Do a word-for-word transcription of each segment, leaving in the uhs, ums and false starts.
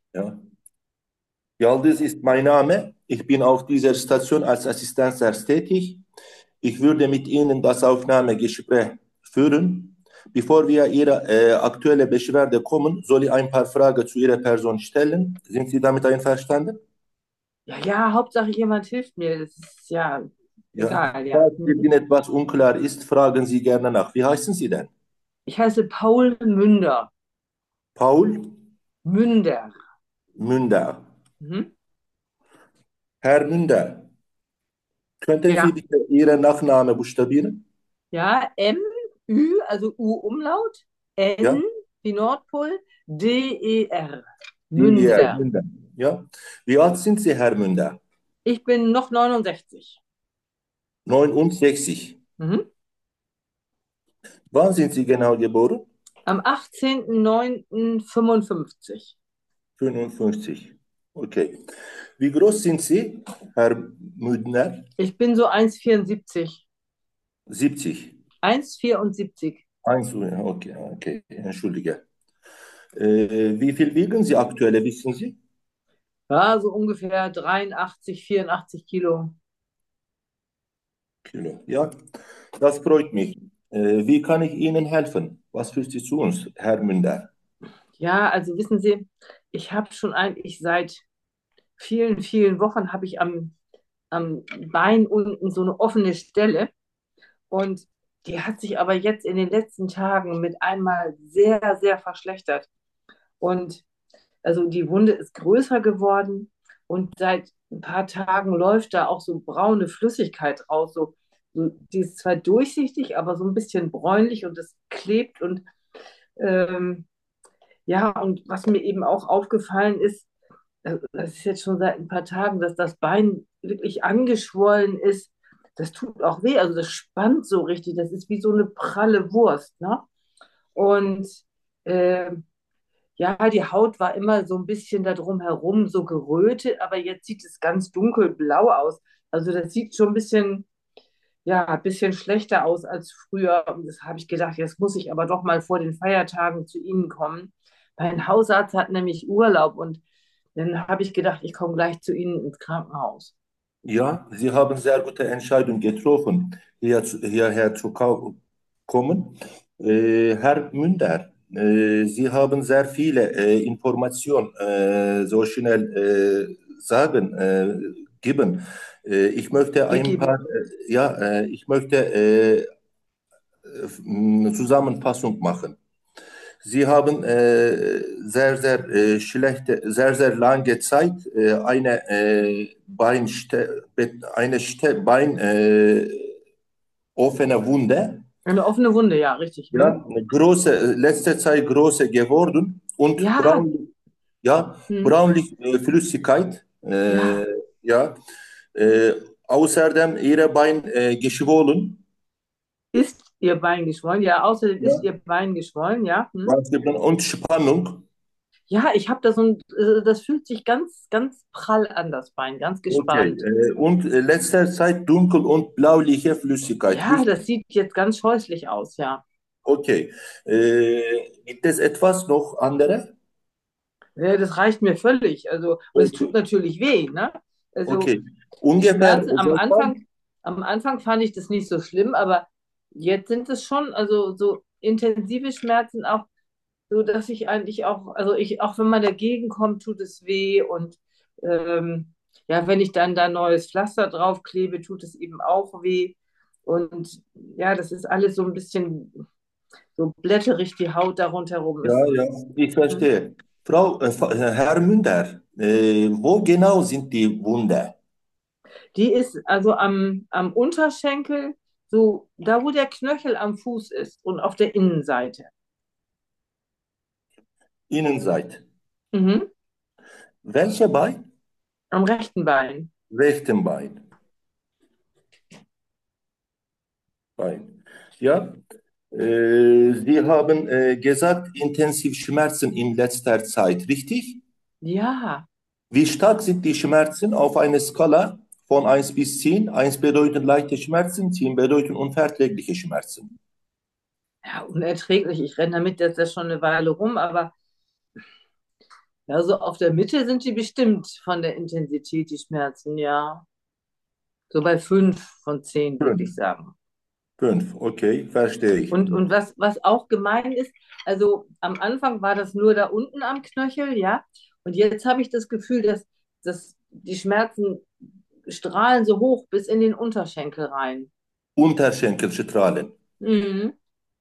Ja. Yaldız ist mein Name. Ich bin auf dieser Station als Assistenzarzt tätig. Ich würde mit Ihnen das Aufnahmegespräch führen. Bevor wir Ihre äh, aktuelle Beschwerde kommen, soll ich ein paar Fragen zu Ihrer Person stellen. Sind Sie damit einverstanden? Ja, ja, Hauptsache jemand hilft mir. Das ist ja Ja. egal, ja. Falls Mhm. Ihnen etwas unklar ist, fragen Sie gerne nach. Wie heißen Sie denn? Ich heiße Paul Münder. Paul Münder. Münder. Mhm. Herr Münder, könnten Sie Ja, bitte Ihren Nachnamen buchstabieren? ja, M, Ü, also U-Umlaut, N Ja, wie Nordpol, D, E, R. die Herr Münder. Münder. Ja. Wie alt sind Sie, Herr Münder? Ich bin noch neunundsechzig. neunundsechzig. Mhm. Wann sind Sie genau geboren? Am achtzehnten neunten fünfundfünfzig. fünfundfünfzig. Okay. Wie groß sind Sie, Herr Müdner? Ich bin so eins Komma vierundsiebzig. siebzig. eins Komma vierundsiebzig. eins, okay, okay, entschuldige. Äh, wie viel wiegen Sie aktuell, wissen Sie? Ja, so ungefähr dreiundachtzig, vierundachtzig Kilo. Kilo. Ja, das freut mich. Äh, wie kann ich Ihnen helfen? Was führt Sie zu uns, Herr Münder? Ja, also wissen Sie, ich habe schon eigentlich seit vielen, vielen Wochen habe ich am, am Bein unten so eine offene Stelle und die hat sich aber jetzt in den letzten Tagen mit einmal sehr, sehr verschlechtert. Und also die Wunde ist größer geworden und seit ein paar Tagen läuft da auch so braune Flüssigkeit raus. So, so, die ist zwar durchsichtig, aber so ein bisschen bräunlich und es klebt und ähm, ja, und was mir eben auch aufgefallen ist, äh, das ist jetzt schon seit ein paar Tagen, dass das Bein wirklich angeschwollen ist. Das tut auch weh, also das spannt so richtig. Das ist wie so eine pralle Wurst, ne? Und äh, ja, die Haut war immer so ein bisschen da drum herum so gerötet, aber jetzt sieht es ganz dunkelblau aus. Also das sieht schon ein bisschen, ja, ein bisschen schlechter aus als früher. Und das habe ich gedacht, jetzt muss ich aber doch mal vor den Feiertagen zu Ihnen kommen. Mein Hausarzt hat nämlich Urlaub und dann habe ich gedacht, ich komme gleich zu Ihnen ins Krankenhaus. Ja, Sie haben sehr gute Entscheidung getroffen, hier, zu- hierher zu kau- kommen. Äh, Herr Münder, äh, Sie haben sehr viele äh, Informationen äh, so schnell äh, sagen, äh, geben. Äh, ich möchte ein paar, Gegeben. äh, ja, äh, ich möchte äh, eine Zusammenfassung machen. Sie haben äh, sehr, sehr äh, schlechte, sehr, sehr lange Zeit äh, eine äh, Beinste eine Ste Bein äh, offene Wunde, Eine offene Wunde, ja, richtig. Hm? ja, eine große, äh, letzte Zeit große geworden und Ja, braun, ja, hm, braunlich äh, Flüssigkeit, äh, ja. ja, äh, außerdem ihre Bein äh, geschwollen, Ist Ihr Bein geschwollen? Ja, außerdem ja, ist Ihr Bein geschwollen, ja. Hm? und Spannung. Ja, ich habe das und äh, das fühlt sich ganz, ganz prall an, das Bein, ganz Okay, gespannt. äh, und äh, letzter Zeit dunkel und blauliche Flüssigkeit, Ja, richtig? das sieht jetzt ganz scheußlich aus, ja. Okay. Äh, gibt es etwas noch andere? Ja, das reicht mir völlig. Also, und es tut Okay, natürlich weh, ne? Also, okay. die Ungefähr Schmerzen am seit wann? Anfang, am Anfang fand ich das nicht so schlimm, aber jetzt sind es schon, also so intensive Schmerzen auch, so dass ich eigentlich auch, also ich, auch wenn man dagegen kommt, tut es weh und ähm, ja, wenn ich dann da neues Pflaster draufklebe, tut es eben auch weh. Und ja, das ist alles so ein bisschen so blätterig, die Haut da rundherum Ja, ist. ja, ich Hm. verstehe. Frau, äh, Fa- äh, Herr Münder, äh, wo genau sind die Wunden? Die ist also am, am Unterschenkel, so da, wo der Knöchel am Fuß ist und auf der Innenseite. Innenseite. Mhm. Welche Bein? Am rechten Bein. Rechten Bein. Bein. Ja. Äh, Sie haben äh, gesagt, intensiv Schmerzen in letzter Zeit, richtig? Ja, Wie stark sind die Schmerzen auf einer Skala von eins bis zehn? Eins bedeutet leichte Schmerzen, zehn bedeutet unverträgliche Schmerzen. ja, unerträglich. Ich renne damit jetzt das schon eine Weile rum, aber Ja, so auf der Mitte sind die bestimmt von der Intensität, die Schmerzen, ja. So bei fünf von zehn würde Fünf. ich sagen. Fünf, okay, verstehe ich. Und, und was, was auch gemein ist, also am Anfang war das nur da unten am Knöchel, ja. Und jetzt habe ich das Gefühl, dass, dass die Schmerzen strahlen so hoch bis in den Unterschenkel rein. Unterschenkelstrahlen. Mhm.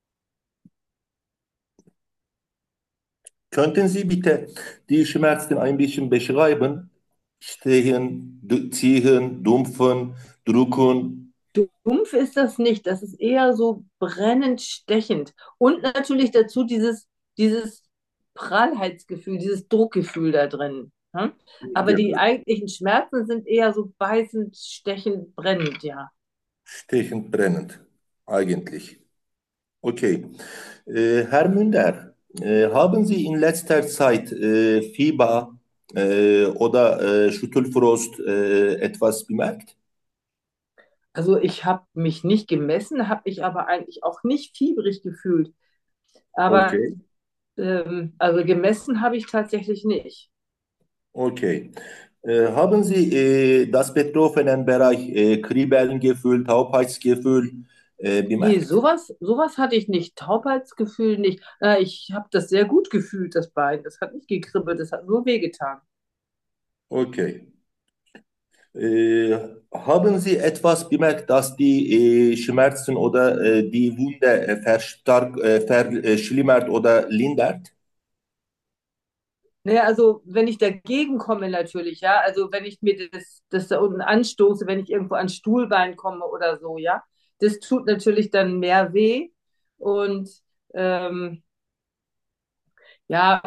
Könnten Sie bitte die Schmerzen ein bisschen beschreiben? Stechen, d- ziehen, dumpfen, drücken. Dumpf ist das nicht, das ist eher so brennend stechend. Und natürlich dazu dieses, dieses Prallheitsgefühl, dieses Druckgefühl da drin. Ne? Aber die Genau. eigentlichen Schmerzen sind eher so beißend, stechend, brennend, ja. Stechend, brennend, eigentlich. Okay. Äh, Herr Münder, äh, haben Sie in letzter Zeit äh, Fieber äh, oder äh, Schüttelfrost äh, etwas bemerkt? Also ich habe mich nicht gemessen, habe mich aber eigentlich auch nicht fiebrig gefühlt. Aber Okay, ähm, also gemessen habe ich tatsächlich nicht. okay. Äh, haben Sie äh, das betroffenen Bereich äh, Kribbelngefühl, Taubheitsgefühl äh, Nee, bemerkt? sowas, sowas hatte ich nicht. Taubheitsgefühl nicht. Äh, ich habe das sehr gut gefühlt, das Bein. Das hat nicht gekribbelt, das hat nur wehgetan. Okay. Äh, haben Sie etwas bemerkt, dass die äh, Schmerzen oder äh, die Wunde äh, verstark, äh, verschlimmert oder lindert? Naja, also wenn ich dagegen komme natürlich, ja, also wenn ich mir das, das da unten anstoße, wenn ich irgendwo ans Stuhlbein komme oder so, ja, das tut natürlich dann mehr weh. Und ähm, ja,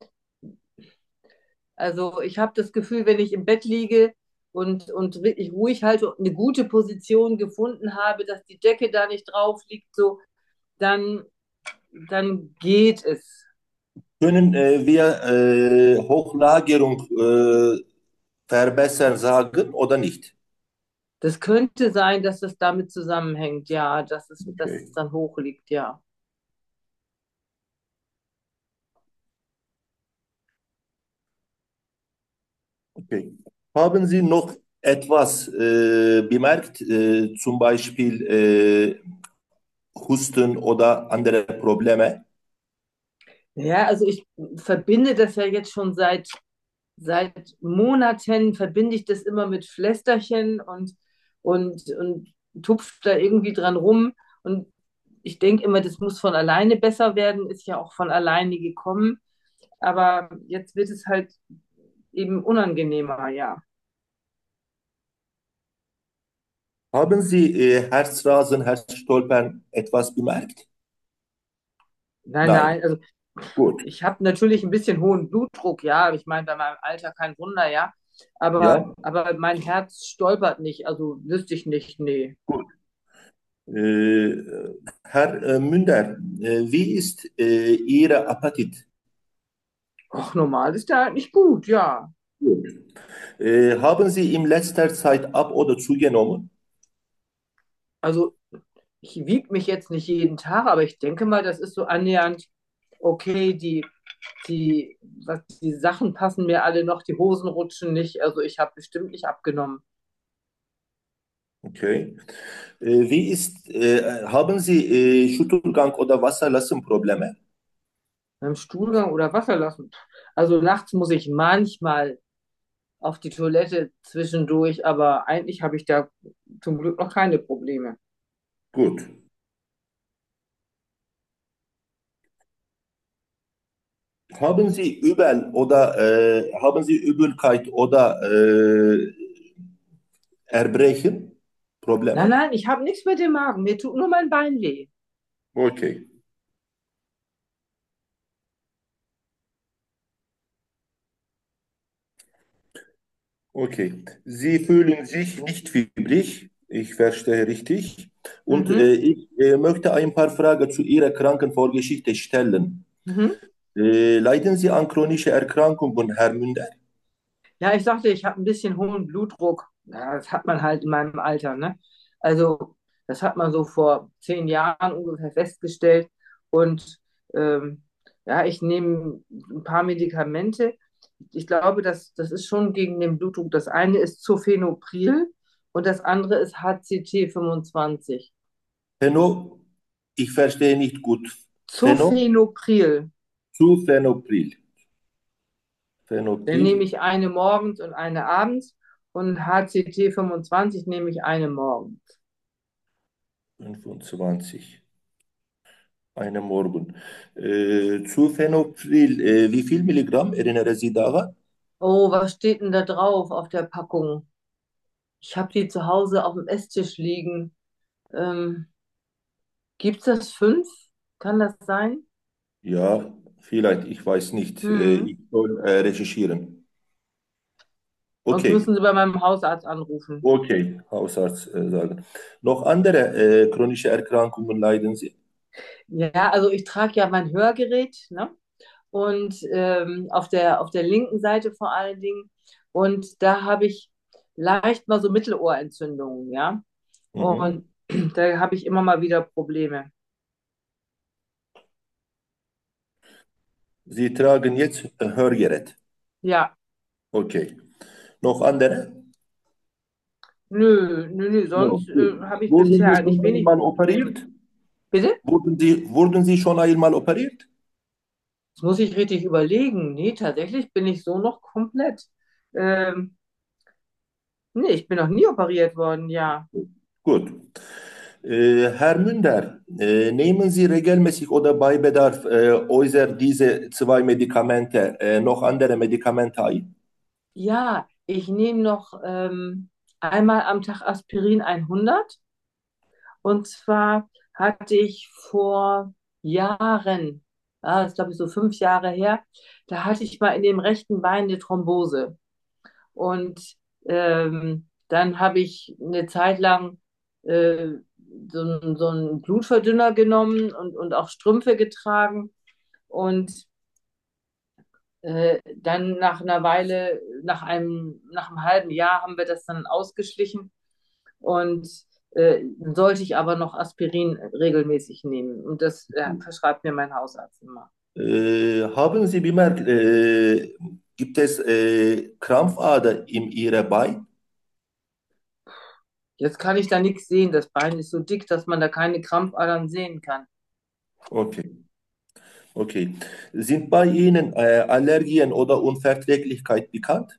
also ich habe das Gefühl, wenn ich im Bett liege und, und wirklich ruhig halte und eine gute Position gefunden habe, dass die Decke da nicht drauf liegt, so, dann, dann geht es. Können äh, wir äh, Hochlagerung äh, verbessern sagen oder nicht? Das könnte sein, dass das damit zusammenhängt, ja, dass es, dass Okay. es dann hoch liegt, ja. Okay. Haben Sie noch etwas äh, bemerkt, äh, zum Beispiel äh, Husten oder andere Probleme? Ja, also ich verbinde das ja jetzt schon seit, seit Monaten, verbinde ich das immer mit Pflästerchen und, und, und tupfe da irgendwie dran rum. Und ich denke immer, das muss von alleine besser werden, ist ja auch von alleine gekommen. Aber jetzt wird es halt eben unangenehmer, ja. Haben Sie äh, Herzrasen, Herzstolpern etwas bemerkt? Nein, Nein. nein, also Gut. ich habe natürlich ein bisschen hohen Blutdruck, ja. Ich meine, bei meinem Alter kein Wunder, ja. Aber, Ja, aber mein Herz stolpert nicht, also wüsste ich nicht, nee. gut. Äh, Herr äh, Münder, äh, wie ist äh, Ihr Appetit? Ach, normal ist der halt nicht gut, ja. Gut. Äh, haben Sie in letzter Zeit ab oder zugenommen? Also ich wiege mich jetzt nicht jeden Tag, aber ich denke mal, das ist so annähernd okay. Die, die, was, die Sachen passen mir alle noch, die Hosen rutschen nicht. Also ich habe bestimmt nicht abgenommen. Okay. Äh, wie ist, äh, haben Sie äh, Schüttelgang oder Wasserlassenprobleme? Beim Stuhlgang oder Wasser lassen. Also nachts muss ich manchmal auf die Toilette zwischendurch, aber eigentlich habe ich da zum Glück noch keine Probleme. Gut. Haben Sie Übel oder äh, haben Sie Übelkeit oder äh, Erbrechen? Nein, Probleme? nein, ich habe nichts mit dem Magen. Mir tut nur mein Bein weh. Okay. Okay. Sie fühlen sich nicht fiebrig. Ich verstehe richtig. Und Mhm, äh, ich äh, möchte ein paar Fragen zu Ihrer Krankenvorgeschichte stellen. mhm. Äh, leiden Sie an chronischen Erkrankungen, Herr Münder? Ja, ich sagte, ich habe ein bisschen hohen Blutdruck. Ja, das hat man halt in meinem Alter, ne? Also, das hat man so vor zehn Jahren ungefähr festgestellt. Und ähm, ja, ich nehme ein paar Medikamente. Ich glaube, das, das ist schon gegen den Blutdruck. Das eine ist Zofenopril und das andere ist H C T fünfundzwanzig. Pheno, ich verstehe nicht gut. Pheno, Zofenopril. zu Phenopril. Dann Phenopril nehme ich eine morgens und eine abends und H C T fünfundzwanzig nehme ich eine morgens. fünfundzwanzig. Eine Morgen. Äh, zu Phenopril, äh, wie viel Milligramm erinnere Sie daran? Oh, was steht denn da drauf auf der Packung? Ich habe die zu Hause auf dem Esstisch liegen. Ähm, Gibt's das fünf? Kann das sein? Ja, vielleicht, ich weiß nicht. Äh, Hm. ich soll äh, recherchieren. Sonst Okay, müssen Sie bei meinem Hausarzt anrufen. okay, Hausarzt äh, sagen. Noch andere äh, chronische Erkrankungen leiden Sie? Ja, also ich trage ja mein Hörgerät, ne? Und ähm, auf der, auf der linken Seite vor allen Dingen. Und da habe ich leicht mal so Mittelohrentzündungen, ja. Mhm. Und da habe ich immer mal wieder Probleme. Sie tragen jetzt ein Hörgerät. Ja, Okay. Noch andere? nö, nö, nö, No, sonst gut. äh, habe ich Wurden bisher Sie eigentlich schon wenig einmal Probleme. operiert? Bitte? Wurden Sie, wurden Sie schon einmal operiert? Das muss ich richtig überlegen. Nee, tatsächlich bin ich so noch komplett. Ähm, nee, ich bin noch nie operiert worden, ja. Gut. Äh, Herr Münder, äh, nehmen Sie regelmäßig oder bei Bedarf äh, außer diese zwei Medikamente äh, noch andere Medikamente ein? Ja, ich nehme noch ähm, einmal am Tag Aspirin hundert. Und zwar hatte ich vor Jahren, ah, das ist glaube ich so fünf Jahre her, da hatte ich mal in dem rechten Bein eine Thrombose. Und ähm, dann habe ich eine Zeit lang äh, so, einen- so einen Blutverdünner genommen und, und auch Strümpfe getragen. Und äh, dann nach einer Weile, nach einem, nach einem halben Jahr haben wir das dann ausgeschlichen. Und äh, sollte ich aber noch Aspirin regelmäßig nehmen. Und das äh, verschreibt mir mein Hausarzt immer. Äh, haben Sie bemerkt, äh, gibt es äh, Krampfader in Ihrem Bein? Jetzt kann ich da nichts sehen. Das Bein ist so dick, dass man da keine Krampfadern sehen kann. Okay, okay. Sind bei Ihnen äh, Allergien oder Unverträglichkeit bekannt?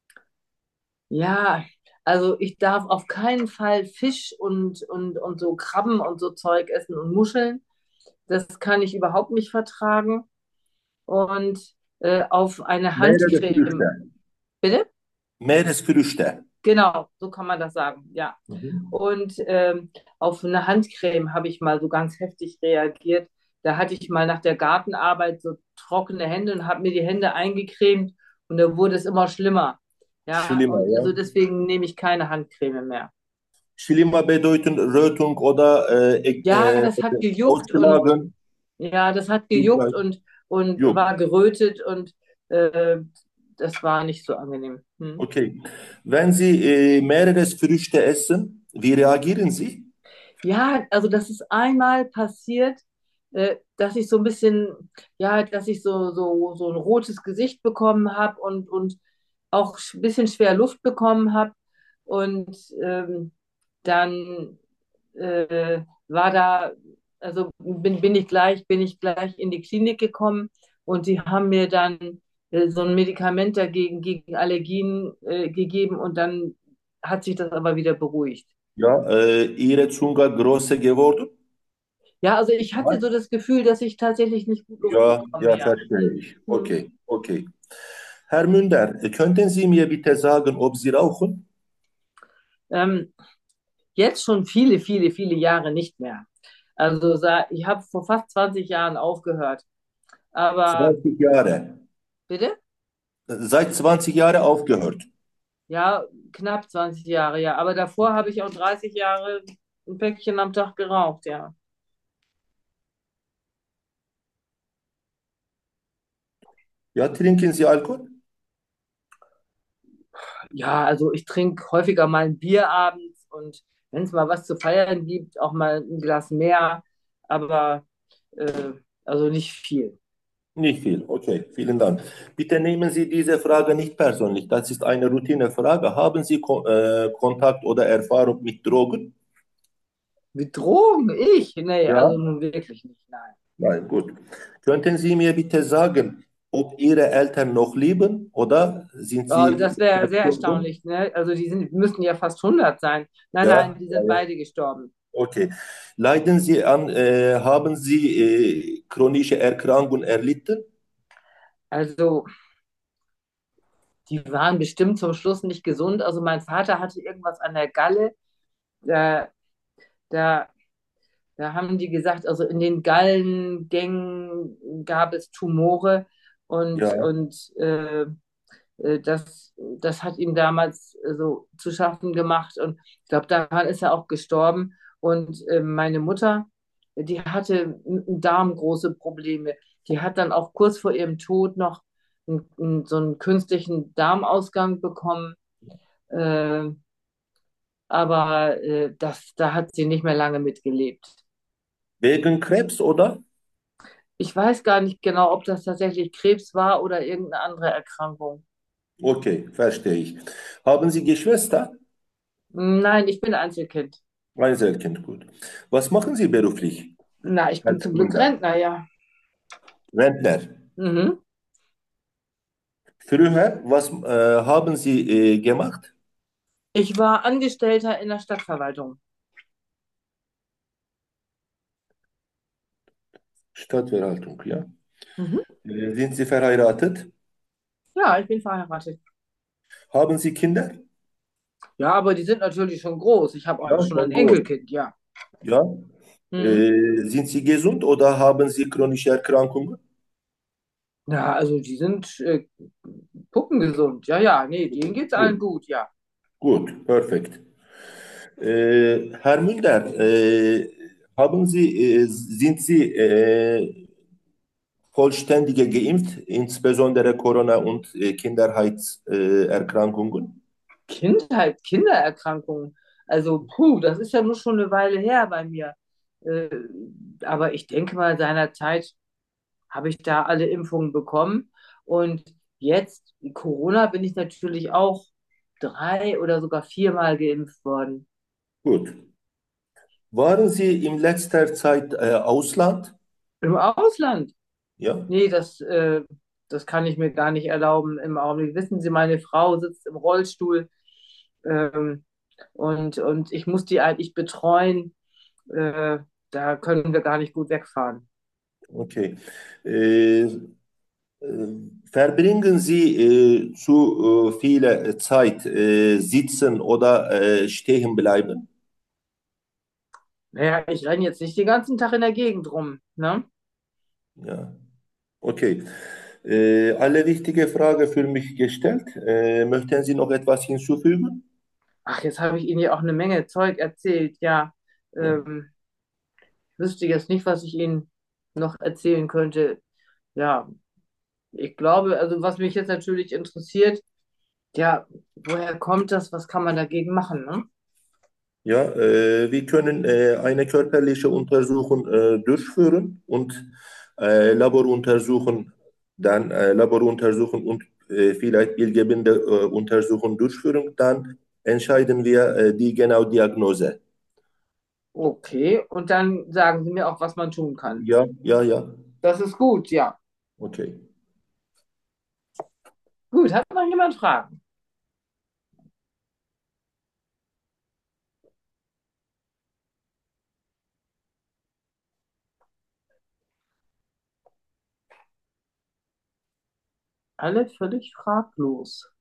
Ja, also ich darf auf keinen Fall Fisch und, und, und so Krabben und so Zeug essen und Muscheln. Das kann ich überhaupt nicht vertragen. Und äh, auf eine Mehrere Handcreme. Früchte. Bitte? Meeresfrüchte. Genau, so kann man das sagen, ja. Mhm. Und ähm, auf eine Handcreme habe ich mal so ganz heftig reagiert. Da hatte ich mal nach der Gartenarbeit so trockene Hände und habe mir die Hände eingecremt und da wurde es immer schlimmer. Ja, Schlimmer, und ja. also deswegen nehme ich keine Handcreme mehr. Schlimmer bedeutet Rötung oder äh, Ja, äh, das hat gejuckt und Ausschlagen. ja, das hat gejuckt und, und Juckt. war gerötet und äh, das war nicht so angenehm. Hm. Okay. Wenn Sie äh, mehrere Früchte essen, wie reagieren Sie? Ja, also das ist einmal passiert, äh, dass ich so ein bisschen, ja, dass ich so, so, so ein rotes Gesicht bekommen habe und, und auch ein bisschen schwer Luft bekommen habe. Und ähm, dann äh, war da, also bin, bin ich gleich, bin ich gleich in die Klinik gekommen und die haben mir dann äh, so ein Medikament dagegen, gegen Allergien äh, gegeben und dann hat sich das aber wieder beruhigt. Ja, äh, Ihre Zunge größer geworden? Ja, also ich hatte Nein. so das Gefühl, dass ich tatsächlich nicht gut Luft Ja, bekomme, ja, ja. verstehe Hm. ich. Hm. Okay, okay. Herr Münder, könnten Sie mir bitte sagen, ob Sie rauchen? Ähm, Jetzt schon viele, viele, viele Jahre nicht mehr. Also sa- ich habe vor fast zwanzig Jahren aufgehört. Aber zwanzig Jahre. bitte? Seit zwanzig Jahren aufgehört. Ja, knapp zwanzig Jahre, ja. Aber davor habe ich auch dreißig Jahre ein Päckchen am Tag geraucht, ja. Ja, trinken Sie Alkohol? Ja, also ich trinke häufiger mal ein Bier abends und wenn es mal was zu feiern gibt, auch mal ein Glas mehr. Aber äh, also nicht viel. Nicht viel. Okay, vielen Dank. Bitte nehmen Sie diese Frage nicht persönlich. Das ist eine Routinefrage. Haben Sie Ko äh, Kontakt oder Erfahrung mit Drogen? Mit Drogen? Ich? Nee, Ja. also nun wirklich nicht, nein. Nein, gut. Könnten Sie mir bitte sagen, ob Ihre Eltern noch leben oder sind Oh, sie das wäre sehr verstorben? erstaunlich, ne? Also die sind, müssten ja fast hundert sein. Nein, nein, Ja, die ja, sind ja. beide gestorben. Okay. Leiden Sie an, äh, haben Sie äh, chronische Erkrankungen erlitten? Also die waren bestimmt zum Schluss nicht gesund. Also mein Vater hatte irgendwas an der Galle. Da, da, da haben die gesagt, also in den Gallengängen gab es Tumore und, Ja. und äh, äh, das, das hat ihm damals äh, so zu schaffen gemacht. Und ich glaube, daran ist er auch gestorben. Und äh, meine Mutter, die hatte im Darm große Probleme. Die hat dann auch kurz vor ihrem Tod noch n- n- so einen künstlichen Darmausgang bekommen. Äh, aber äh, das, da hat sie nicht mehr lange mitgelebt. Wegen Krebs, oder? Ich weiß gar nicht genau, ob das tatsächlich Krebs war oder irgendeine andere Erkrankung. Okay, verstehe ich. Haben Sie Geschwister? Nein, ich bin Einzelkind. Einzelkind, gut. Was machen Sie beruflich Na, ich bin als zum Glück Kinder? Rentner, ja. Rentner. Mhm. Früher, was äh, haben Sie äh, gemacht? Ich war Angestellter in der Stadtverwaltung. Stadtverwaltung, ja. Mhm. Äh, sind Sie verheiratet? Ja, ich bin verheiratet. Haben Sie Kinder? Ja, aber die sind natürlich schon groß. Ich habe auch Ja, schon ein schon groß. Enkelkind, ja. Ja. Mhm. Äh, sind Sie gesund oder haben Sie chronische Erkrankungen? Ja, also die sind äh, puppengesund. Ja, ja, nee, denen geht's allen Gut, gut, ja. gut, perfekt. Äh, Herr Müller, äh, haben Sie, äh, sind Sie äh, vollständige geimpft, insbesondere Corona- und äh, Kinderheitserkrankungen? Äh, Erkrankungen? Kindheit, Kindererkrankungen. Also, puh, das ist ja nur schon eine Weile her bei mir. Äh, aber ich denke mal, seinerzeit habe ich da alle Impfungen bekommen. Und jetzt, Corona, bin ich natürlich auch drei oder sogar viermal geimpft worden. Gut. Waren Sie in letzter Zeit äh, Ausland? Im Ausland? Ja. Nee, das, äh, das kann ich mir gar nicht erlauben im Augenblick. Wissen Sie, meine Frau sitzt im Rollstuhl, ähm, und, und ich muss die eigentlich betreuen. Äh, da können wir gar nicht gut wegfahren. Okay. Äh, äh, verbringen Sie äh, zu äh, viel Zeit äh, sitzen oder äh, stehen bleiben? Naja, ich renne jetzt nicht den ganzen Tag in der Gegend rum, ne? Ja. Okay. Äh, alle wichtige Frage für mich gestellt. Äh, möchten Sie noch etwas hinzufügen? Ach, jetzt habe ich Ihnen ja auch eine Menge Zeug erzählt. Ja, Ja. ähm, wüsste jetzt nicht, was ich Ihnen noch erzählen könnte. Ja, ich glaube, also was mich jetzt natürlich interessiert, ja, woher kommt das? Was kann man dagegen machen, ne? Ja, äh, wir können äh, eine körperliche Untersuchung äh, durchführen und äh, Laboruntersuchung, dann äh, Laboruntersuchung und äh, vielleicht bildgebende äh, Untersuchung durchführen. Dann entscheiden wir äh, die genaue Diagnose. Okay, und dann sagen Sie mir auch, was man tun kann. Ja, ja, ja. Das ist gut, ja. Okay. Gut, hat noch jemand Fragen? Alle völlig fraglos.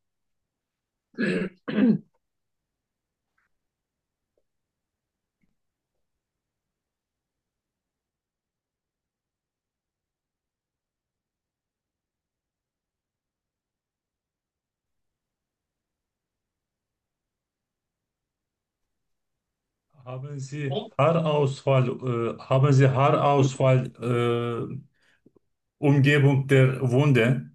Haben Sie Haarausfall, äh, haben Sie Haarausfall, äh, Umgebung der Wunde?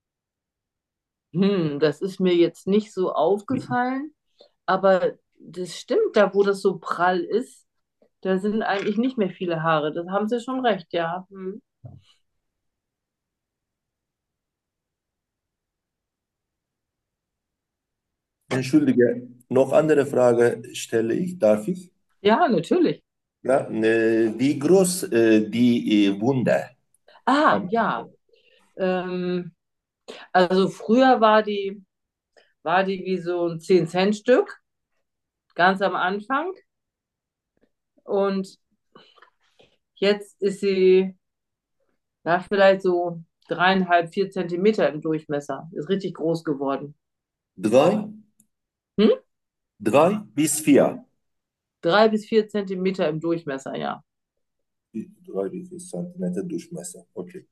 Hm, das ist mir jetzt nicht so aufgefallen, aber das stimmt, da wo das so prall ist, da sind eigentlich nicht mehr viele Haare. Das haben Sie schon recht, ja. Hm. Entschuldige, noch andere Frage stelle ich, darf ich? Ja, natürlich. Ja, äh, wie groß äh, die äh, Wunde Ah, am ja. Ähm, also früher war die, war die wie so ein zehn Cent Stück, ganz am Anfang. Und jetzt ist sie, ja, vielleicht so dreieinhalb, vier Zentimeter im Durchmesser. Ist richtig groß geworden. drei, Hm? drei bis vier? Drei bis vier Zentimeter im Durchmesser, ja. drei bis vier Zentimeter Durchmesser. Okay.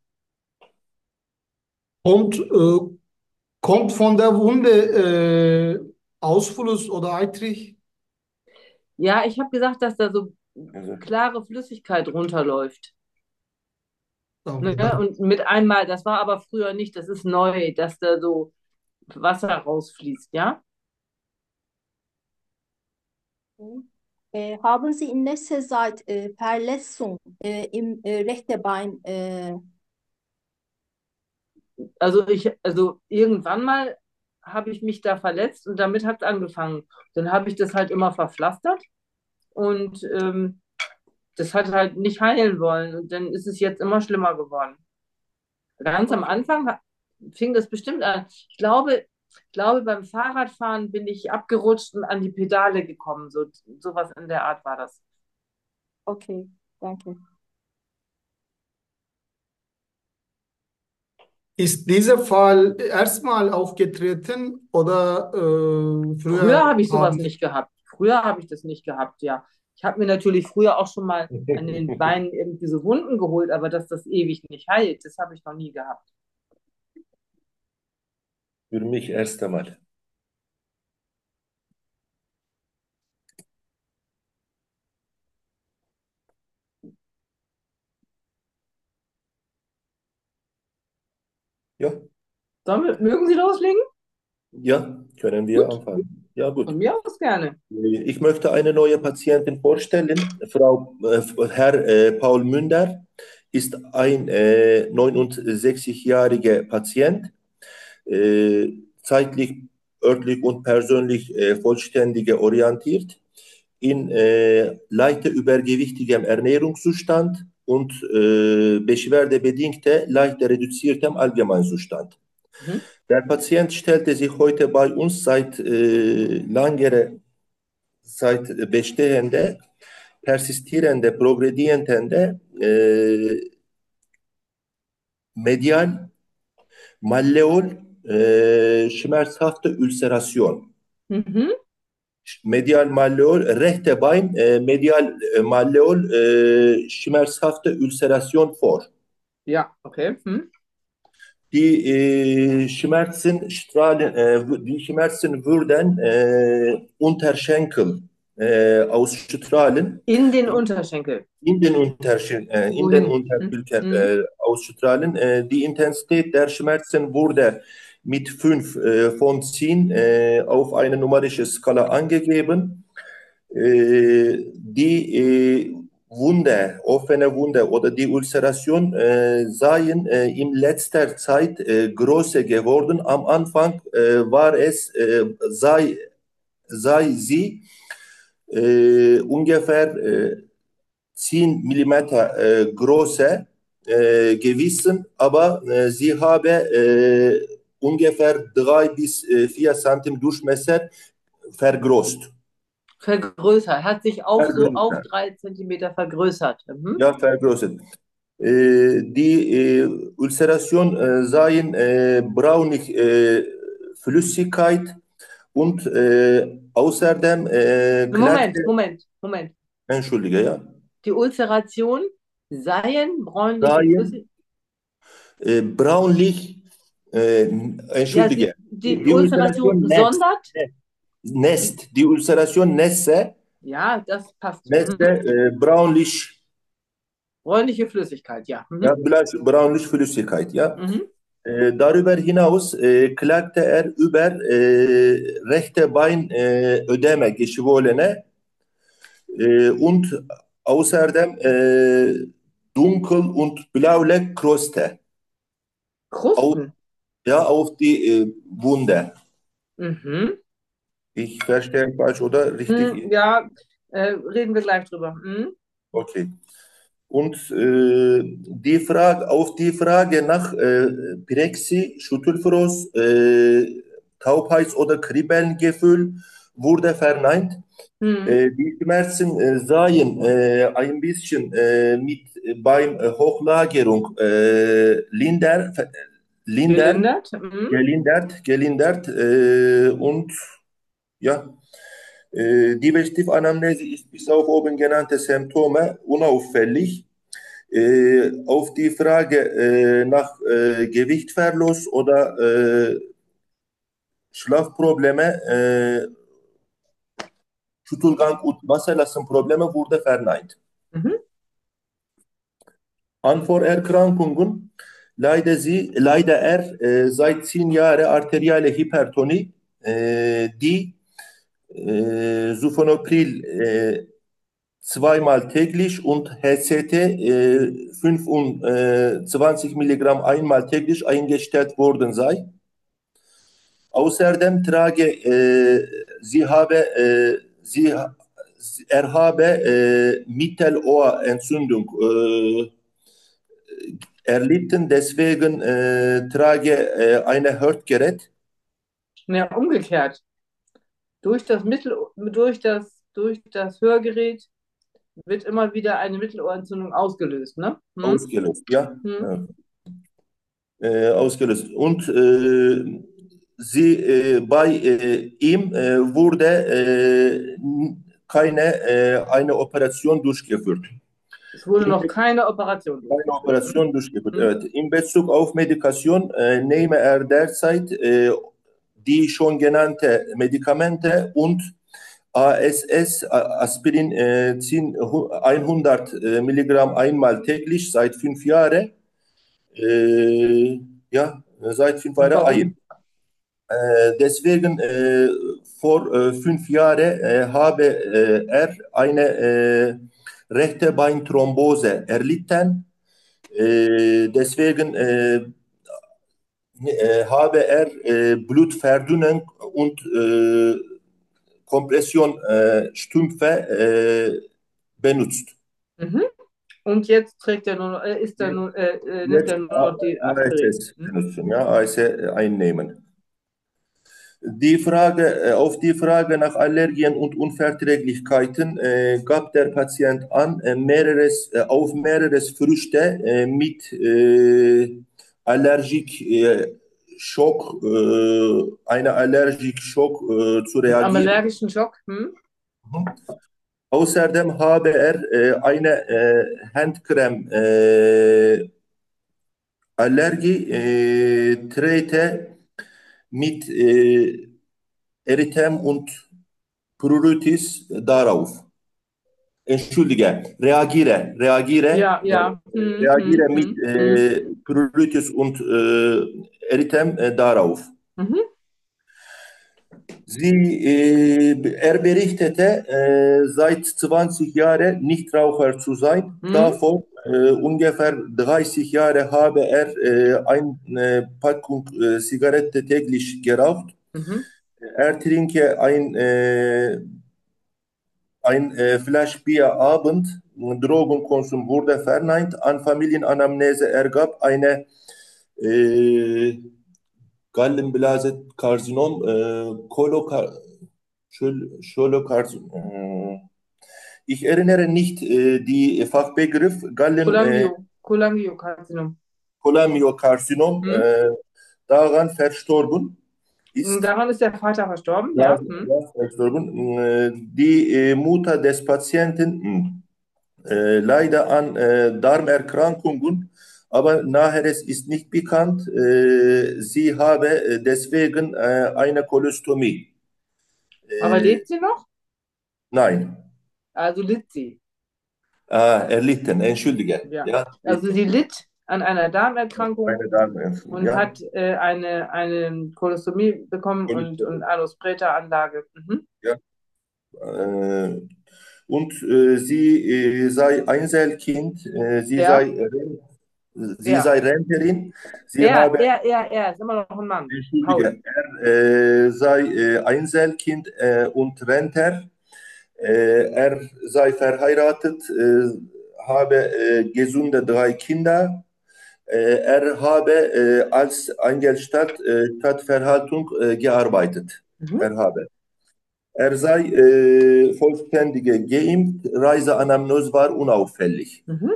Kommt, äh, kommt von der Wunde äh, Ausfluss oder Eitrich? Ja, ich habe gesagt, dass da so Also, klare Flüssigkeit runterläuft. Ne? Okay, dann Und mit einmal, das war aber früher nicht, das ist neu, dass da so Wasser rausfließt, ja? Äh, haben Sie in letzter Zeit äh, Verletzung äh, im äh, rechten Bein? Äh, Also ich, also irgendwann mal habe ich mich da verletzt und damit hat es angefangen. Dann habe ich das halt immer verpflastert und ähm, das hat halt nicht heilen wollen und dann ist es jetzt immer schlimmer geworden. Ganz am okay, Anfang ha- fing das bestimmt an. Ich glaube, ich glaube, beim Fahrradfahren bin ich abgerutscht und an die Pedale gekommen. So, sowas in der Art war das. okay, danke. ist dieser Fall erstmal aufgetreten oder äh, Früher früher habe ich sowas haben nicht gehabt. Früher habe ich das nicht gehabt, ja. Ich habe mir natürlich früher auch schon mal an den Beinen irgendwie so Wunden geholt, aber dass das ewig nicht heilt, das habe ich noch nie gehabt. für mich erst einmal. Ja, Sollen wir, mögen Sie loslegen? ja, können wir Gut, anfangen. Ja, gut. von mir aus gerne. Ich möchte eine neue Patientin vorstellen. Frau, äh, Herr äh, Paul Münder ist ein äh, neunundsechzigjähriger Patient, äh, zeitlich, örtlich und persönlich äh, vollständig orientiert, in äh, leichter übergewichtigem Ernährungszustand und äh, beschwerdebedingte leicht reduziertem Allgemeinzustand. Mhm. Der Patient stellte sich heute bei uns seit äh, langer Zeit bestehende, persistierende, progredientende äh, medial malleol äh, schmerzhafte Ulceration. Mhm. Medial malleol, rechte Bein, äh, medial äh, malleol äh, schmerzhafte Ulceration vor. Ja, okay. Hm. Die äh, Schmerzen strahlen, äh, die Schmerzen würden äh, Unterschenkel äh, ausstrahlen. In den Unterschenkel. in den Unterschied, äh, in den Wohin? Hm. Unterkühlkern Hm. äh, ausstrahlen. Äh, die Intensität der Schmerzen wurde mit fünf äh, von zehn äh, auf eine numerische Skala angegeben. Äh, die äh, Wunde, offene Wunde oder die Ulceration äh, seien äh, in letzter Zeit äh, größer geworden. Am Anfang äh, war es, äh, sei, sei sie äh, ungefähr äh, zehn Millimeter äh, große äh, gewissen, aber äh, sie haben äh, ungefähr drei bis äh, vier Zentimeter Durchmesser vergrößert. Vergrößert. Hat sich auf so auf Vergrößert. drei Zentimeter vergrößert. Mhm. Ja, vergrößert. Äh, die äh, Ulceration äh, seien äh, braunlich äh, Flüssigkeit und äh, außerdem äh, Moment, klagte, Moment, Moment. entschuldige, ja, Die Ulceration seien bräunliche seien Flüssigkeit. äh, braunlich, äh, Ja, sie, entschuldige, die die Ulceration Ulceration Nest, sondert. Die, Nest, die Ulceration Nässe, ja, das passt. Mhm. Nässe, äh, braunlich, Bräunliche Flüssigkeit, ja. ja, Mhm. gleich braunlich Flüssigkeit, ja. Mhm. Äh, darüber hinaus äh, klagte er über äh, rechte Bein äh, Ödeme, geschwollene äh, und außerdem äh, dunkel und blaue Kruste auf, Krusten. ja, auf die äh, Wunde. Mhm. Ich verstehe falsch oder richtig? Hm, ja, äh, reden wir gleich drüber. Hm? Okay. Und äh, die Frage, auf die Frage nach äh, Pirexi, Schüttelfrost, äh, Taubheit oder Kribbelngefühl wurde verneint. Hm. Äh, die Schmerzen äh, seien äh, ein bisschen äh, mit beim äh, Hochlagerung äh, linder, lindern, Gelindert. Hm? gelindert, gelindert äh, und ja, äh, Digestive-Anamnese ist bis auf oben genannte Symptome unauffällig. Äh, auf die Frage äh, nach äh, Gewichtverlust oder äh, Schlafprobleme, äh, Stuhlgang und Wasserlassenprobleme wurde verneint. Mhm. An Vorerkrankungen leider, sie, leider er äh, seit zehn Jahren arterielle Hypertonie, äh, die äh, Sulfonyl äh, zweimal täglich und H C T äh, fünfundzwanzig Milligramm einmal täglich eingestellt worden sei. Außerdem trage äh, sie habe, äh, sie, er habe äh, Mittelohrentzündung äh, erlitten, deswegen äh, trage äh, ein Hörgerät. Ja, umgekehrt. Durch das Mittel, durch das, durch das Hörgerät wird immer wieder eine Mittelohrentzündung ausgelöst, ne? Hm? Ausgelöst, ja. Hm? Ja. Äh, ausgelöst. Und äh, sie, äh, bei äh, ihm äh, wurde äh, keine äh, eine Operation durchgeführt. Es wurde In noch keine Operation Keine durchgeführt. Operation durchgeführt. Hm? Evet. In Bezug auf Medikation äh, nehme er derzeit äh, die schon genannte Medikamente und A S S, Aspirin, äh, hundert äh, Milligramm einmal täglich seit fünf Jahren. Äh, ja, seit fünf Und Jahren ein. warum? Äh, deswegen äh, vor äh, fünf Jahren äh, habe äh, er eine äh, rechte Beinthrombose erlitten. Äh, deswegen äh, äh, habe er äh, Blutverdünnung und äh, Kompressionsstümpfe äh, benutzt. Mhm. Und jetzt trägt er nur noch, äh, ist er nur, äh, äh, nimmt Jetzt er nur noch die Aspirin. A S S Hm? benutzen, ja, A S S einnehmen. Die Frage, äh, auf die Frage nach Allergien und Unverträglichkeiten äh, gab der Patient an, äh, mehreres, äh, auf mehreres Früchte äh, mit äh, Allergik äh, Schock, äh, eine Allergik Schock äh, zu Mit einem reagieren. allergischen Schock. Hm? Außerdem habe er äh, eine äh, Handcreme äh, Allergie äh, trete mit äh, Erythem und Pruritus darauf. Entschuldige, reagiere, reagiere, Ja, ja. Hm, reagiere hm, mit hm, hm. äh, Pruritus und äh, Erythem äh, darauf. Mhm. Sie, äh, er berichtete, äh, seit zwanzig Jahren Nichtraucher zu sein. Mhm. Davon äh, ungefähr dreißig Jahre habe er äh, eine Packung äh, Zigarette täglich geraucht. Mhm. Er trinke ein, äh, ein äh, Flasch Bier Abend. Drogenkonsum wurde verneint. An Familienanamnese ergab eine äh, Gallenblasenkarzinom, äh, Kolokar Scholokarzinom. Äh, ich erinnere nicht äh, die Fachbegriff Gallen äh, Cholangio, Cholangiokarzinom. Cholangiokarzinom Hm? äh, daran verstorben ist. Daran ist der Vater verstorben, Ja, ja. Hm? ja, verstorben. Äh, die äh, Mutter des Patienten äh, leider an äh, Darmerkrankungen, aber Naheres ist nicht bekannt. Äh, sie habe äh, deswegen äh, eine Kolostomie. Aber Äh, lebt sie noch? nein, Also litt sie. ah, erlitten, entschuldige. Ja. Ja, Also sie litt an einer Darmerkrankung eine Darmerkrankung, und ja. hat äh, eine, eine Kolostomie bekommen und, und Anus-Preta-Anlage. Mhm. Ja. Äh, und äh, sie äh, sei Einzelkind, äh, sie Ja. sei Sie Er, sei Rentnerin. Sie er, habe, er, er, er ist immer noch ein Mann. Paul. entschuldige, er äh, sei äh, Einzelkind äh, und Rentner. Äh, er sei verheiratet, äh, habe äh, gesunde drei Kinder. Äh, er habe äh, als Angestellter äh, Stadtverwaltung äh, gearbeitet. Mhm. Er habe. Er sei äh, vollständig geimpft, Reiseanamnese war unauffällig. Mhm.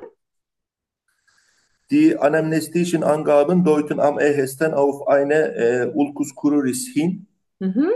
Die anamnestischen Angaben deuten am ehesten auf eine äh, Ulcus cruris hin. Mhm.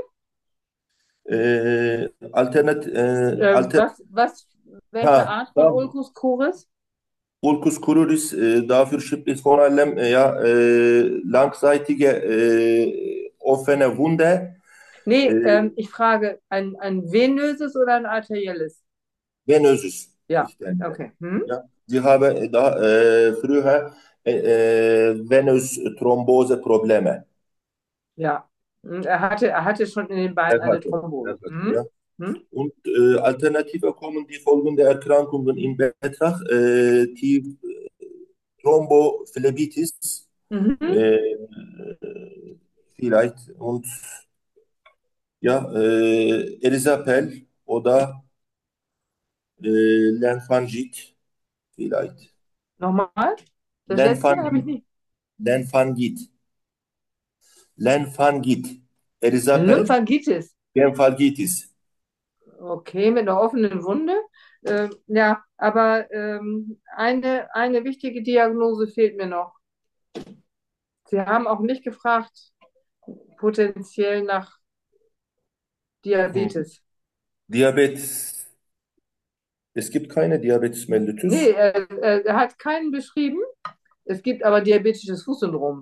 Äh, alternat, äh, Ähm, alter, was, was, welche ha, Art von da, Ulcus cruris? Ulcus cruris e, dafür spricht vor allem e, ja, e, langseitige e, offene Wunde, Nee, e, ähm, ich frage, ein, ein venöses oder ein arterielles? venösus, Ja, ich denke. okay. Hm? Ja. Sie haben da e, früher e, e, Venus-Thrombose-Probleme. Ja. Hm, Er hatte, er hatte schon in den Beinen Er eine hatte, er Thrombose. hatte, Hm? ja. Hm? Und äh, alternative kommen die folgenden Erkrankungen in Betracht. Äh, die Thrombophlebitis, Mhm. äh, vielleicht und ja, äh, Erisapel oder äh, Lenfangit, vielleicht. Nochmal? Das letzte habe ich Lenfangit, nicht. Lenfangit, Lenfangit, Erisapel, Lymphangitis. Lenphalgitis. Okay, mit einer offenen Wunde. Ähm, ja, aber ähm, eine, eine wichtige Diagnose fehlt mir noch. Sie haben auch nicht gefragt, potenziell nach Hm. Diabetes. Diabetes. Es gibt keine Diabetes Nee, mellitus. er, er, er hat keinen beschrieben. Es gibt aber diabetisches Fußsyndrom.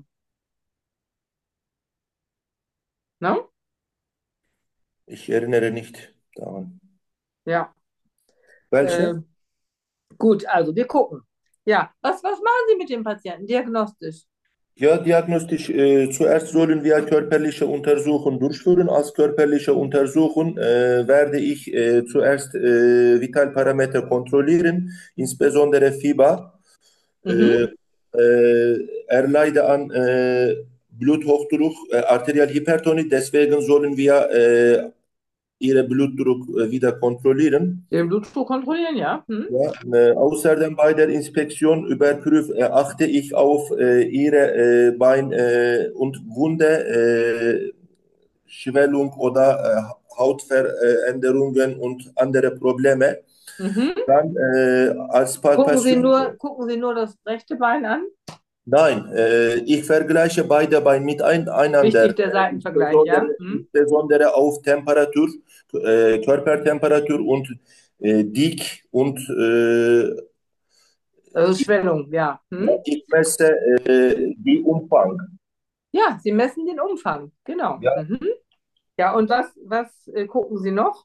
Ne? Ich erinnere nicht daran. Ja. Äh, Welche? gut, also wir gucken. Ja, was, was machen Sie mit dem Patienten diagnostisch? Ja, diagnostisch, äh, zuerst sollen wir körperliche Untersuchungen durchführen. Als körperliche Untersuchung äh, werde ich äh, zuerst äh, Vitalparameter kontrollieren, insbesondere Fieber. Mhm. Äh, äh, er leidet an äh, Bluthochdruck, äh, Arterialhypertonie, deswegen sollen wir äh, ihren Blutdruck äh, wieder kontrollieren. Den Blutdruck kontrollieren, ja. Hm? Ja, äh, außerdem bei der Inspektion überprüf, äh, achte ich auf äh, Ihre äh, Bein- äh, und Wunde, äh, Schwellung oder äh, Hautveränderungen und andere Probleme. Mhm. Dann äh, als Gucken Sie Palpation, nur, gucken Sie nur das rechte Bein an. nein, äh, ich vergleiche beide Beine miteinander, Wichtig der äh, Seitenvergleich, ja. insbesondere, Hm? insbesondere auf Temperatur, äh, Körpertemperatur und äh, Dick und äh, Also Schwellung, ja. Hm? ich messe äh, die Umfang. Ja, Sie messen den Umfang, genau. Ja, Mhm. Ja, und was, was äh, gucken Sie noch?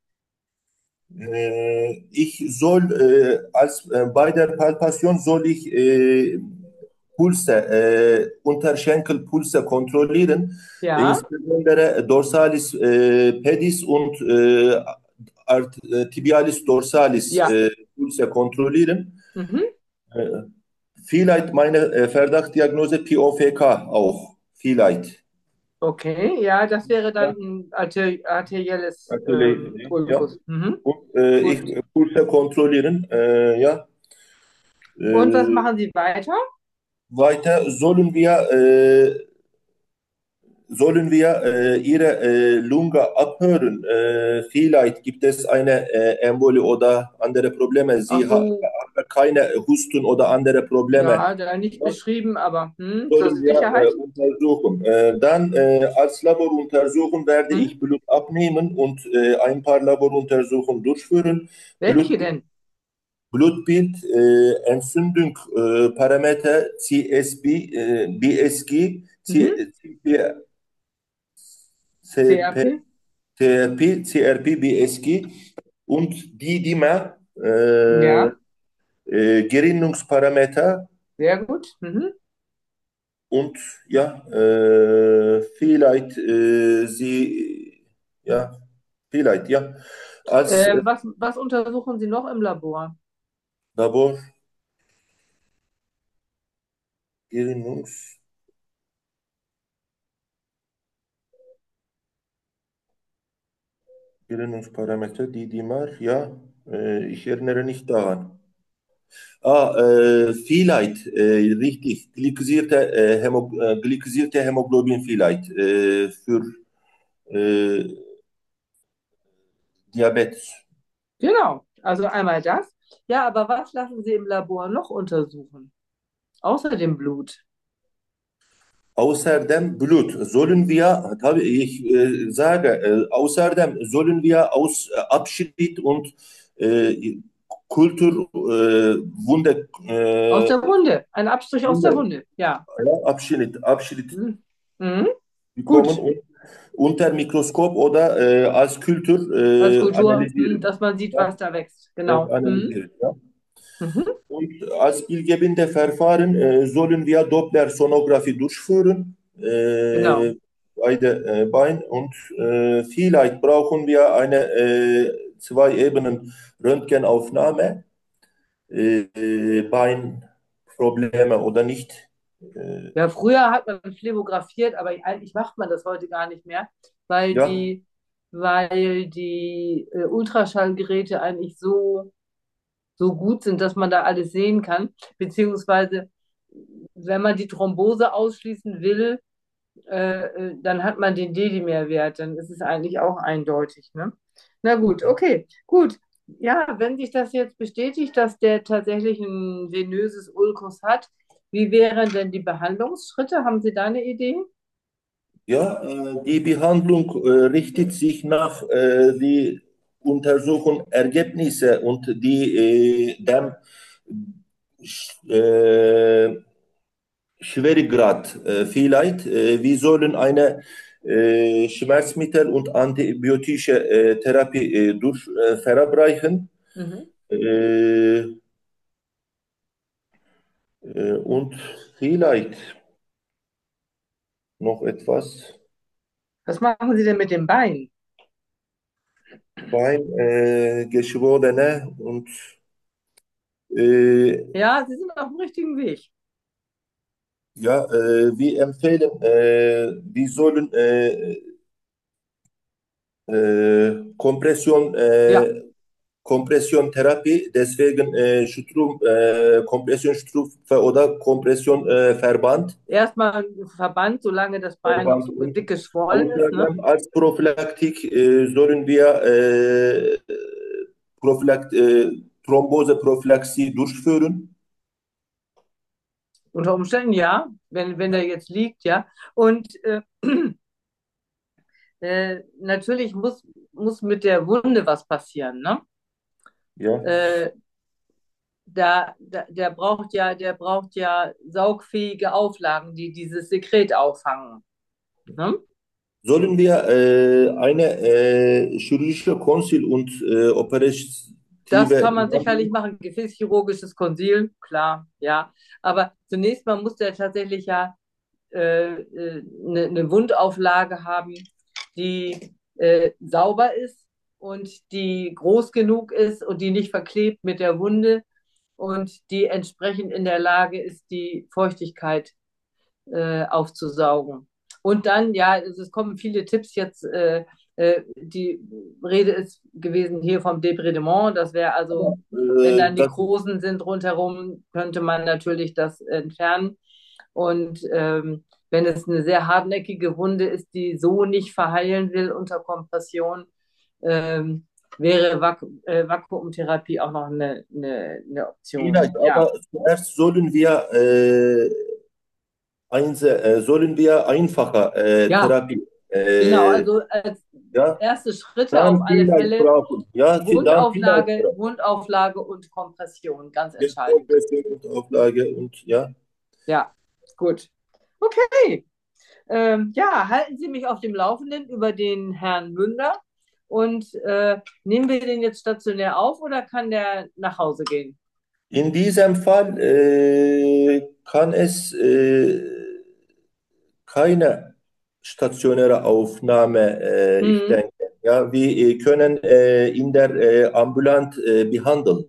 äh, ich soll äh, als äh, bei der Palpation soll ich äh, Pulse, äh, Unterschenkelpulse kontrollieren, Ja. insbesondere Dorsalis äh, pedis und äh, Art, äh, Tibialis dorsalis Ja. äh, Pulse kontrollieren. Mhm. Äh, vielleicht meine äh, Verdachtdiagnose P O V K auch, vielleicht. Okay, ja, das wäre Ja, dann ein arter arterielles ähm, natürlich, ja. Ulkus. Mhm. Und äh, ich Gut. Kurse kontrollieren. Äh, ja. Und was Äh, machen Sie weiter? weiter sollen wir, äh, sollen wir äh, Ihre äh, Lunge abhören. Äh, vielleicht gibt es eine äh, Embolie oder andere Probleme. Ach Sie ha so, haben keine Husten oder andere Probleme. ja, da nicht Ja, beschrieben, aber hm, zur sollen wir äh, Sicherheit. untersuchen. Äh, dann äh, als Laboruntersuchung werde Hm? ich Blut abnehmen und äh, ein paar Laboruntersuchungen durchführen. Welche Blut denn? Blutbild, äh, Entzündung, äh, Parameter C S B, äh, B S G, Mhm. C, CP, CP, C R P? CRP, C R P, B S G und die DIMA, äh, Ja, äh, Gerinnungsparameter sehr gut. Mhm. und ja, äh, vielleicht äh, Sie, ja, vielleicht, ja, als äh, Ähm, was, was untersuchen Sie noch im Labor? Labor, Gerinnungs, Gerinnungsparameter, die Dimar, ja, äh, ich erinnere nicht daran. Ah, äh, vielleicht, äh, richtig, glycosierte, äh, Hämo, äh, glycosierte Hämoglobin vielleicht äh, für äh, Diabetes. Genau, also einmal das. Ja, aber was lassen Sie im Labor noch untersuchen? Außer dem Blut. Außerdem Blut sollen wir, tabii ich äh, sage, äh, außerdem sollen wir aus äh, Abschied und äh, Kultur, äh, Wunde, Aus äh, der Wunde. Ein Abstrich aus der Wunde, Wunde. Ja. ja, Abschnitt, Abschnitt Mhm. Mhm. bekommen Gut. und unter Mikroskop oder äh, als Kultur Als äh, Kultur, mhm, analysieren. dass man sieht, Ja, was da wächst. äh, Genau. Mhm. analysieren, ja. Mhm. Und als bildgebende Verfahren äh, sollen wir Dopplersonographie durchführen, Genau. äh, beide äh, Beine. Und äh, vielleicht brauchen wir eine äh, zwei Ebenen Röntgenaufnahme, äh, Beinprobleme oder nicht. Äh, Ja, früher hat man phlemografiert, aber eigentlich macht man das heute gar nicht mehr, weil ja, die, weil die äh, Ultraschallgeräte eigentlich so, so gut sind, dass man da alles sehen kann. Beziehungsweise, wenn man die Thrombose ausschließen will, äh, äh, dann hat man den Dedimerwert, dann ist es eigentlich auch eindeutig, ne? Na gut, okay, gut. Ja, wenn sich das jetzt bestätigt, dass der tatsächlich ein venöses Ulkus hat, wie wären denn die Behandlungsschritte? Haben Sie da eine Idee? ja, äh, die Behandlung äh, richtet sich nach äh, die Untersuchung Ergebnisse und die äh, dem äh, Schweregrad äh, vielleicht. Äh, wir sollen eine äh, Schmerzmittel und antibiotische äh, Therapie äh, durch äh, verabreichen. Mhm. Äh, äh, und vielleicht noch etwas Was machen Sie denn mit dem Bein? beim äh, Geschworene und äh, Ja, Sie sind auf dem richtigen Weg. ja, äh, wir empfehlen, äh, wir sollen äh, äh, Kompression Ja, äh, Kompressiontherapie, deswegen äh, Strom, äh, Kompressionsstufe oder Kompressionverband. erstmal ein Verband, solange das Bein noch Verband so und dick geschwollen ist, ne? außerdem als Prophylaktik äh, sollen wir äh, Prophylakt, äh, Thromboseprophylaxie durchführen. Unter Umständen ja, wenn, wenn der jetzt liegt, ja. Und äh, äh, natürlich muss, muss mit der Wunde was passieren, ne? Ja. Äh, da, da, der braucht ja, der braucht ja saugfähige Auflagen, die dieses Sekret auffangen. Ne? Sollen wir äh, eine äh, chirurgische Konsil und äh, Das operative kann man sicherlich machen, gefäßchirurgisches Konsil, klar, ja. Aber zunächst mal muss der tatsächlich ja äh, äh, eine, eine Wundauflage haben, die äh, sauber ist und die groß genug ist und die nicht verklebt mit der Wunde und die entsprechend in der Lage ist, die Feuchtigkeit äh, aufzusaugen. Und dann, ja, also es kommen viele Tipps jetzt. Äh, äh, die Rede ist gewesen hier vom Debridement. Das wäre also, wenn da äh, das Nekrosen sind rundherum, könnte man natürlich das entfernen. Und ähm, wenn es eine sehr hartnäckige Wunde ist, die so nicht verheilen will unter Kompression, ähm, wäre Vak äh, Vakuumtherapie auch noch eine, eine, eine Option. vielleicht, Ja, aber zuerst sollen wir äh, einse- äh, sollen wir einfache äh, ja, Therapie, genau. äh, Also als ja, erste Schritte auf dann alle vielleicht Fälle brauchen, ja, vi- dann vielleicht Wundauflage, brauchen Wundauflage und Kompression, ganz wir entscheidend. Kompression und Auflage und ja, Ja, gut. Okay. Ähm, ja, halten Sie mich auf dem Laufenden über den Herrn Münder und äh, nehmen wir den jetzt stationär auf oder kann der nach Hause gehen? in diesem Fall äh, kann es äh, keine stationäre Aufnahme, äh, ich Mhm. denke. Ja, wir äh, können äh, in der äh, ambulant äh, behandeln.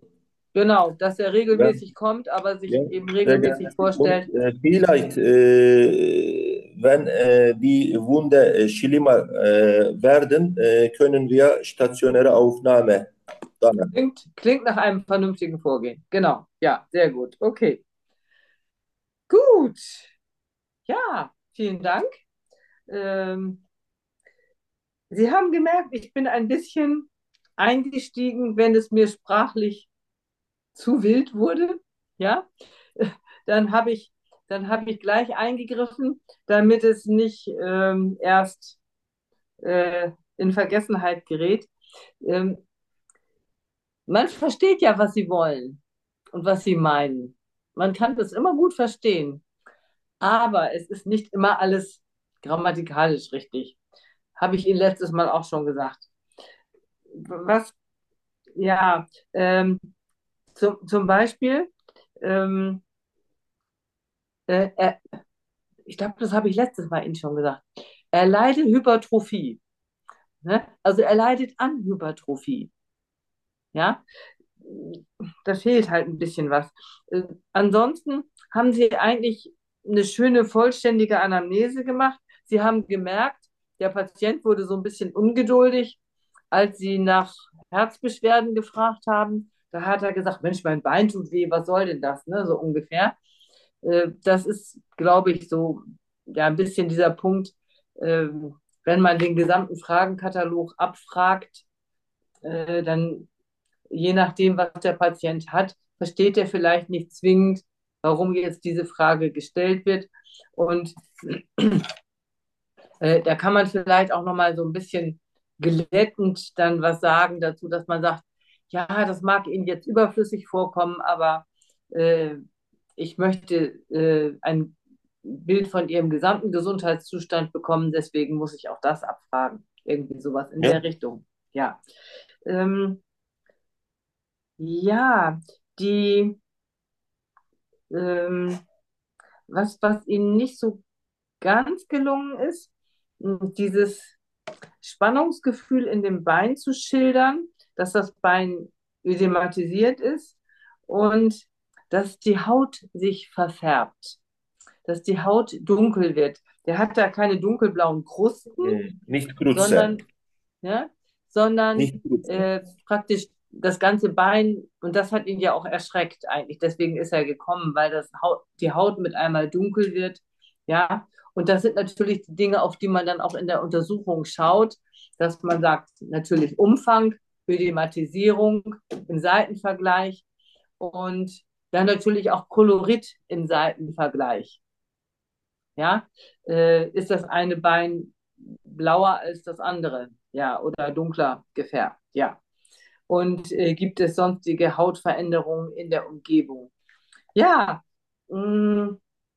Genau, dass er Ja, regelmäßig kommt, aber sich ja, eben sehr gerne. regelmäßig Und vorstellt. äh, vielleicht, äh, wenn äh, die Wunde äh, schlimmer äh, werden, äh, können wir stationäre Aufnahme dann. Klingt, klingt nach einem vernünftigen Vorgehen. Genau, ja, sehr gut. Okay, gut. Ja, vielen Dank. Ähm, Sie haben gemerkt, ich bin ein bisschen eingestiegen, wenn es mir sprachlich zu wild wurde. Ja, dann habe ich, dann habe ich gleich eingegriffen, damit es nicht ähm, erst äh, in Vergessenheit gerät. Ähm, Man versteht ja, was sie wollen und was sie meinen. Man kann das immer gut verstehen, aber es ist nicht immer alles grammatikalisch richtig. Habe ich Ihnen letztes Mal auch schon gesagt. Was, ja, ähm, zum, zum Beispiel, ähm, äh, er, ich glaube, das habe ich letztes Mal Ihnen schon gesagt. Er leidet Hypertrophie. Ne? Also er leidet an Hypertrophie. Ja, da fehlt halt ein bisschen was. Äh, ansonsten haben Sie eigentlich eine schöne, vollständige Anamnese gemacht. Sie haben gemerkt, der Patient wurde so ein bisschen ungeduldig, als Sie nach Herzbeschwerden gefragt haben. Da hat er gesagt, Mensch, mein Bein tut weh, was soll denn das, ne? So ungefähr. Äh, das ist, glaube ich, so ja ein bisschen dieser Punkt, ähm, wenn man den gesamten Fragenkatalog abfragt, äh, dann je nachdem, was der Patient hat, versteht er vielleicht nicht zwingend, warum jetzt diese Frage gestellt wird. Und äh, da kann man vielleicht auch nochmal so ein bisschen glättend dann was sagen dazu, dass man sagt, ja, das mag Ihnen jetzt überflüssig vorkommen, aber äh, ich möchte äh, ein Bild von Ihrem gesamten Gesundheitszustand bekommen, deswegen muss ich auch das abfragen. Irgendwie sowas in Ja, der Richtung. Ja. Ähm, ja, die, ähm, was, was ihnen nicht so ganz gelungen ist, dieses Spannungsgefühl in dem Bein zu schildern, dass das Bein ödematisiert ist und dass die Haut sich verfärbt, dass die Haut dunkel wird. Der hat da keine dunkelblauen Krusten, äh, nicht Grütze. sondern ja, sondern Nicht Grütze. äh, praktisch das ganze Bein, und das hat ihn ja auch erschreckt eigentlich, deswegen ist er gekommen, weil das Haut, die Haut mit einmal dunkel wird, ja, und das sind natürlich die Dinge, auf die man dann auch in der Untersuchung schaut, dass man sagt, natürlich Umfang, Ödematisierung im Seitenvergleich und dann natürlich auch Kolorit im Seitenvergleich. Ja, äh, ist das eine Bein blauer als das andere, ja, oder dunkler gefärbt, ja. Und äh, gibt es sonstige Hautveränderungen in der Umgebung? Ja, mh,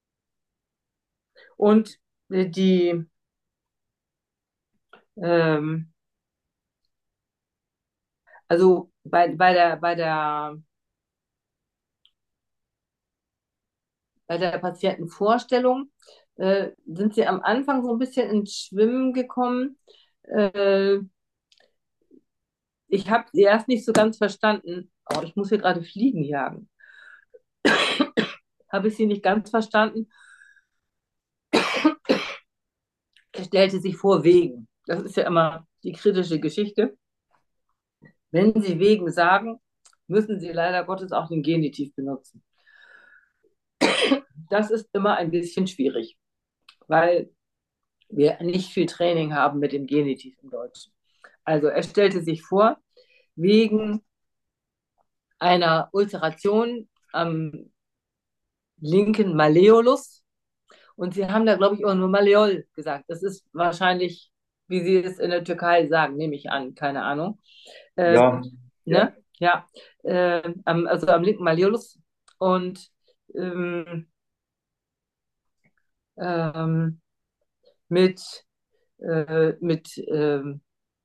und äh, die, ähm, also bei, bei der, bei der, bei der Patientenvorstellung äh, sind sie am Anfang so ein bisschen ins Schwimmen gekommen. Äh, ich habe sie erst nicht so ganz verstanden. Oh, ich muss hier gerade Fliegen jagen. Habe ich sie nicht ganz verstanden. Er stellte sich vor wegen. Das ist ja immer die kritische Geschichte. Wenn Sie wegen sagen, müssen Sie leider Gottes auch den Genitiv benutzen. Das ist immer ein bisschen schwierig, weil wir nicht viel Training haben mit dem Genitiv im Deutschen. Also er stellte sich vor, wegen einer Ulceration am linken Malleolus. Und sie haben da, glaube ich, auch nur Malleol gesagt. Das ist wahrscheinlich, wie sie es in der Türkei sagen, nehme ich an, keine Ahnung. Äh, Ja, ja. ne? Ja, äh, am, also am linken Malleolus. Und ähm, ähm, mit, äh, mit, ähm,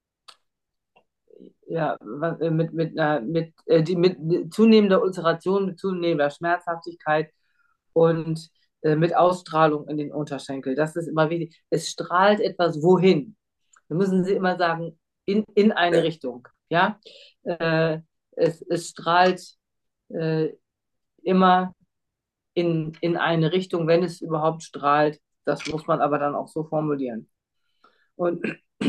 ja, was- äh, mit, mit, einer, mit, äh, die, mit zunehmender Ulceration, mit zunehmender Schmerzhaftigkeit und äh, mit Ausstrahlung in den Unterschenkel. Das ist immer wichtig. Es strahlt etwas wohin. Da müssen Sie immer sagen, in, in eine Richtung. Ja? Äh, es, es strahlt äh, immer in, in eine Richtung, wenn es überhaupt strahlt. Das muss man aber dann auch so formulieren. Und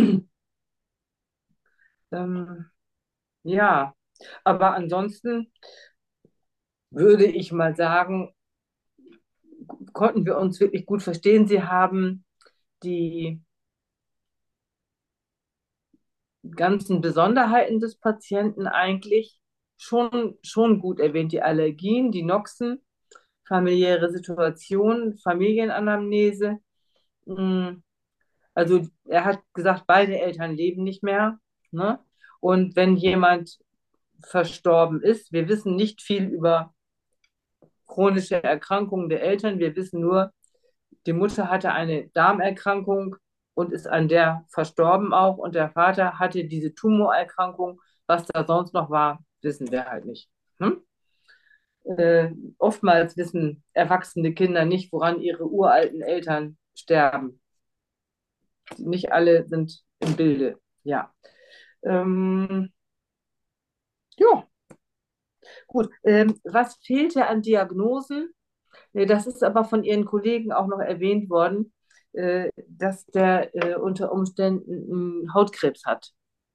ähm, ja, aber ansonsten würde ich mal sagen, konnten wir uns wirklich gut verstehen. Sie haben die ganzen Besonderheiten des Patienten eigentlich schon, schon gut erwähnt. Die Allergien, die Noxen, familiäre Situation, Familienanamnese. Mm, Also er hat gesagt, beide Eltern leben nicht mehr. Ne? Und wenn jemand verstorben ist, wir wissen nicht viel über chronische Erkrankungen der Eltern. Wir wissen nur, die Mutter hatte eine Darmerkrankung und ist an der verstorben auch. Und der Vater hatte diese Tumorerkrankung. Was da sonst noch war, wissen wir halt nicht. Hm? Äh, oftmals wissen erwachsene Kinder nicht, woran ihre uralten Eltern sterben. Nicht alle sind im Bilde. Ja. Ähm, ja, gut. Ähm, was fehlte an Diagnosen? Äh, Das ist aber von Ihren Kollegen auch noch erwähnt worden, äh, dass der äh, unter Umständen mh, Hautkrebs hat.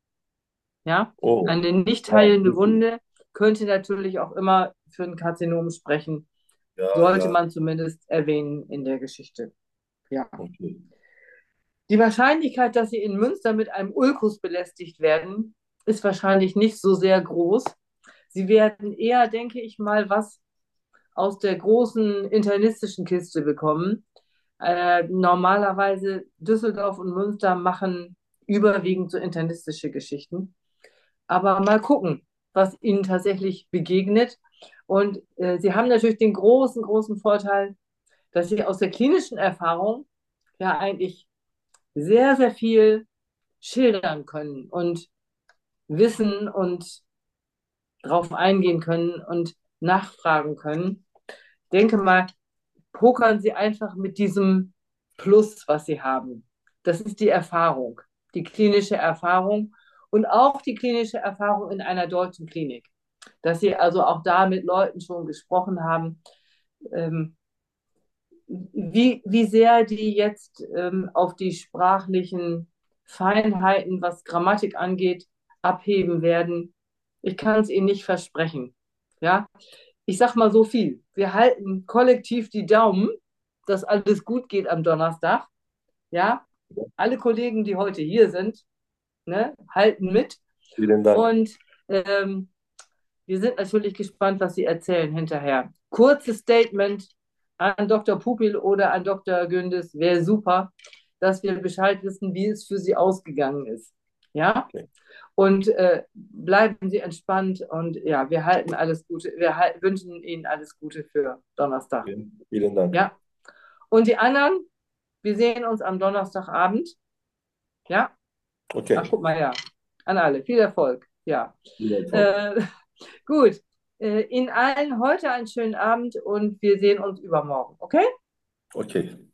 Ja, Oh, eine nicht ja, heilende Wunde könnte natürlich auch immer für ein Karzinom sprechen. ja, Sollte ja, man zumindest erwähnen in der Geschichte. Ja. okay. Die Wahrscheinlichkeit, dass Sie in Münster mit einem Ulkus belästigt werden, ist wahrscheinlich nicht so sehr groß. Sie werden eher, denke ich mal, was aus der großen internistischen Kiste bekommen. Äh, normalerweise Düsseldorf und Münster machen überwiegend so internistische Geschichten. Aber mal gucken, was ihnen tatsächlich begegnet. Und äh, sie haben natürlich den großen, großen Vorteil, dass sie aus der klinischen Erfahrung ja eigentlich sehr, sehr viel schildern können und wissen und darauf eingehen können und nachfragen können. Ich denke mal, pokern Sie einfach mit diesem Plus, was Sie haben. Das ist die Erfahrung, die klinische Erfahrung und auch die klinische Erfahrung in einer deutschen Klinik. Dass Sie also auch da mit Leuten schon gesprochen haben, ähm, wie, wie sehr die jetzt ähm, auf die sprachlichen Feinheiten, was Grammatik angeht, abheben werden. Ich kann es Ihnen nicht versprechen. Ja, ich sag mal so viel. Wir halten kollektiv die Daumen, dass alles gut geht am Donnerstag. Ja, alle Kollegen, die heute hier sind, ne, halten mit. Vielen Dank. Und ähm, wir sind natürlich gespannt, was Sie erzählen hinterher. Kurzes Statement an Doktor Pupil oder an Doktor Gündes wäre super, dass wir Bescheid wissen, wie es für Sie ausgegangen ist. Ja? Okay. Und äh, bleiben Sie entspannt und ja, wir halten alles Gute, wir halt, wünschen Ihnen alles Gute für Donnerstag. Vielen, vielen Dank. Ja. Und die anderen, wir sehen uns am Donnerstagabend. Ja? Okay. Ach, guck mal, ja. An alle. Viel Erfolg. Ja. Vielen Dank. Äh, gut. Äh, Ihnen allen heute einen schönen Abend und wir sehen uns übermorgen. Okay? Okay.